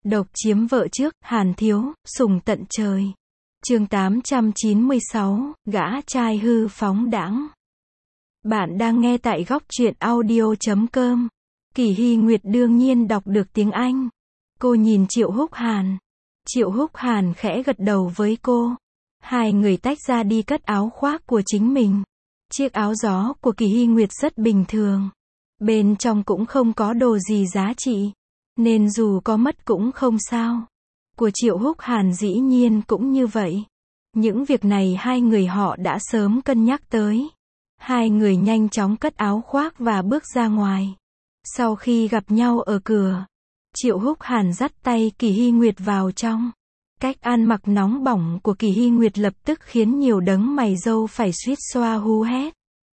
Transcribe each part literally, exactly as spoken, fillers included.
Độc chiếm vợ trước, Hàn Thiếu, sùng tận trời. Chương tám trăm chín mươi sáu, gã trai hư phóng đãng. Bạn đang nghe tại góc truyện audio chấm com. Kỳ Hy Nguyệt đương nhiên đọc được tiếng Anh. Cô nhìn Triệu Húc Hàn. Triệu Húc Hàn khẽ gật đầu với cô. Hai người tách ra đi cất áo khoác của chính mình. Chiếc áo gió của Kỳ Hy Nguyệt rất bình thường. Bên trong cũng không có đồ gì giá trị. Nên dù có mất cũng không sao. Của Triệu Húc Hàn dĩ nhiên cũng như vậy. Những việc này hai người họ đã sớm cân nhắc tới. Hai người nhanh chóng cất áo khoác và bước ra ngoài. Sau khi gặp nhau ở cửa, Triệu Húc Hàn dắt tay Kỳ Hy Nguyệt vào trong. Cách ăn mặc nóng bỏng của Kỳ Hy Nguyệt lập tức khiến nhiều đấng mày râu phải suýt xoa hú hét.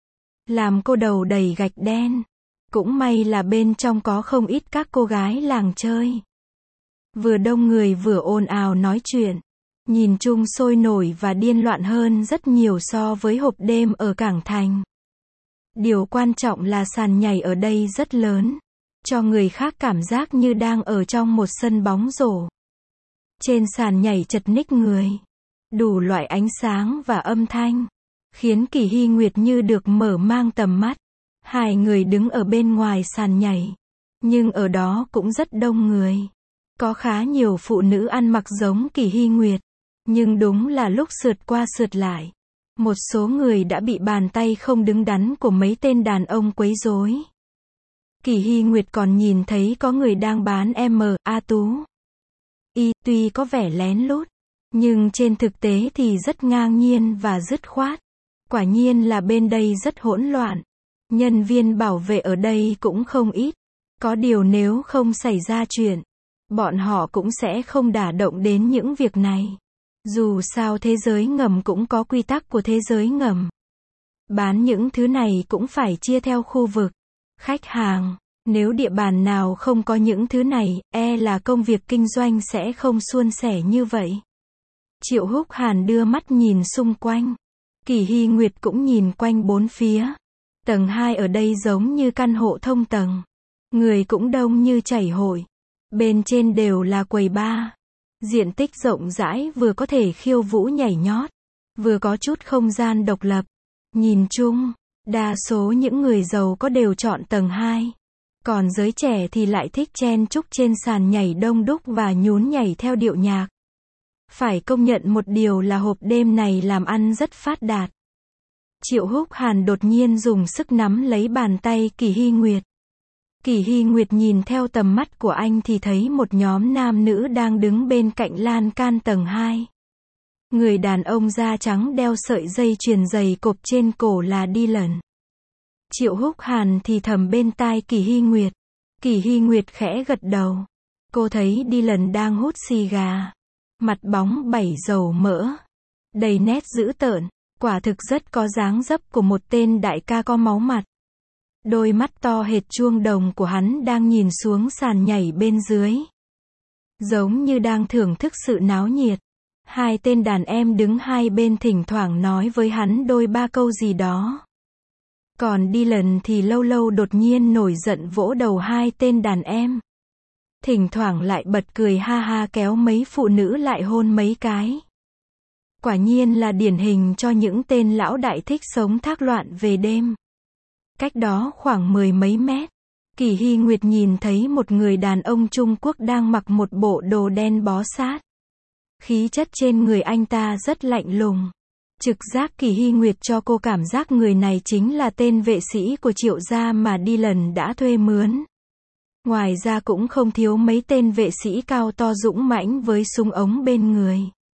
Làm cô đầu đầy gạch đen. Cũng may là bên trong có không ít các cô gái làng chơi. Vừa đông người vừa ồn ào nói chuyện. Nhìn chung sôi nổi và điên loạn hơn rất nhiều so với hộp đêm ở Cảng Thành. Điều quan trọng là sàn nhảy ở đây rất lớn. Cho người khác cảm giác như đang ở trong một sân bóng rổ. Trên sàn nhảy chật ních người. Đủ loại ánh sáng và âm thanh. Khiến Kỳ Hy Nguyệt như được mở mang tầm mắt. Hai người đứng ở bên ngoài sàn nhảy. Nhưng ở đó cũng rất đông người. Có khá nhiều phụ nữ ăn mặc giống Kỳ Hy Nguyệt. Nhưng đúng là lúc sượt qua sượt lại. Một số người đã bị bàn tay không đứng đắn của mấy tên đàn ông quấy rối. Kỳ Hy Nguyệt còn nhìn thấy có người đang bán M A Tú. Y tuy có vẻ lén lút. Nhưng trên thực tế thì rất ngang nhiên và dứt khoát. Quả nhiên là bên đây rất hỗn loạn. Nhân viên bảo vệ ở đây cũng không ít. Có điều nếu không xảy ra chuyện, bọn họ cũng sẽ không đả động đến những việc này. Dù sao thế giới ngầm cũng có quy tắc của thế giới ngầm. Bán những thứ này cũng phải chia theo khu vực. Khách hàng, nếu địa bàn nào không có những thứ này, e là công việc kinh doanh sẽ không suôn sẻ như vậy. Triệu Húc Hàn đưa mắt nhìn xung quanh. Kỳ Hy Nguyệt cũng nhìn quanh bốn phía. Tầng hai ở đây giống như căn hộ thông tầng. Người cũng đông như chảy hội. Bên trên đều là quầy bar. Diện tích rộng rãi vừa có thể khiêu vũ nhảy nhót. Vừa có chút không gian độc lập. Nhìn chung, đa số những người giàu có đều chọn tầng hai. Còn giới trẻ thì lại thích chen chúc trên sàn nhảy đông đúc và nhún nhảy theo điệu nhạc. Phải công nhận một điều là hộp đêm này làm ăn rất phát đạt. Triệu Húc Hàn đột nhiên dùng sức nắm lấy bàn tay Kỳ Hy Nguyệt. Kỳ Hy Nguyệt nhìn theo tầm mắt của anh thì thấy một nhóm nam nữ đang đứng bên cạnh lan can tầng hai. Người đàn ông da trắng đeo sợi dây chuyền dày cộp trên cổ là Dylan. Triệu Húc Hàn thì thầm bên tai Kỳ Hy Nguyệt. Kỳ Hy Nguyệt khẽ gật đầu. Cô thấy Dylan đang hút xì gà. Mặt bóng bảy dầu mỡ. Đầy nét dữ tợn. Quả thực rất có dáng dấp của một tên đại ca có máu mặt. Đôi mắt to hệt chuông đồng của hắn đang nhìn xuống sàn nhảy bên dưới. Giống như đang thưởng thức sự náo nhiệt. Hai tên đàn em đứng hai bên thỉnh thoảng nói với hắn đôi ba câu gì đó. Còn Dylan thì lâu lâu đột nhiên nổi giận vỗ đầu hai tên đàn em. Thỉnh thoảng lại bật cười ha ha kéo mấy phụ nữ lại hôn mấy cái. Quả nhiên là điển hình cho những tên lão đại thích sống thác loạn về đêm. Cách đó khoảng mười mấy mét, Kỳ Hy Nguyệt nhìn thấy một người đàn ông Trung Quốc đang mặc một bộ đồ đen bó sát. Khí chất trên người anh ta rất lạnh lùng. Trực giác Kỳ Hy Nguyệt cho cô cảm giác người này chính là tên vệ sĩ của Triệu gia mà Dylan đã thuê mướn. Ngoài ra cũng không thiếu mấy tên vệ sĩ cao to dũng mãnh với súng ống bên người.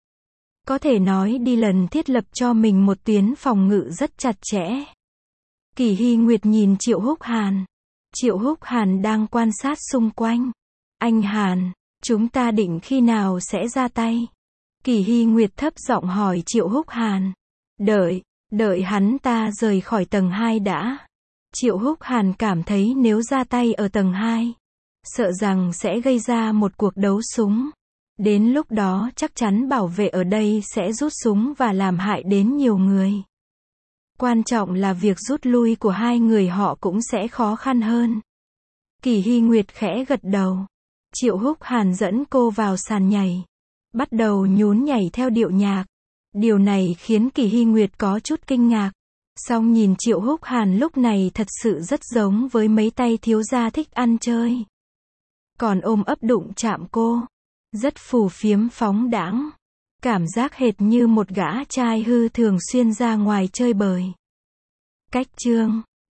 Có thể nói Dylan thiết lập cho mình một tuyến phòng ngự rất chặt chẽ. Kỳ Hy Nguyệt nhìn Triệu Húc Hàn. Triệu Húc Hàn đang quan sát xung quanh. Anh Hàn, chúng ta định khi nào sẽ ra tay? Kỳ Hy Nguyệt thấp giọng hỏi Triệu Húc Hàn. Đợi, đợi hắn ta rời khỏi tầng hai đã. Triệu Húc Hàn cảm thấy nếu ra tay ở tầng hai, sợ rằng sẽ gây ra một cuộc đấu súng. Đến lúc đó chắc chắn bảo vệ ở đây sẽ rút súng và làm hại đến nhiều người. Quan trọng là việc rút lui của hai người họ cũng sẽ khó khăn hơn. Kỳ Hy Nguyệt khẽ gật đầu. Triệu Húc Hàn dẫn cô vào sàn nhảy. Bắt đầu nhún nhảy theo điệu nhạc. Điều này khiến Kỳ Hy Nguyệt có chút kinh ngạc. Song nhìn Triệu Húc Hàn lúc này thật sự rất giống với mấy tay thiếu gia thích ăn chơi. Còn ôm ấp đụng chạm cô. Rất phù phiếm phóng đãng. Cảm giác hệt như một gã trai hư thường xuyên ra ngoài chơi bời. Cách chương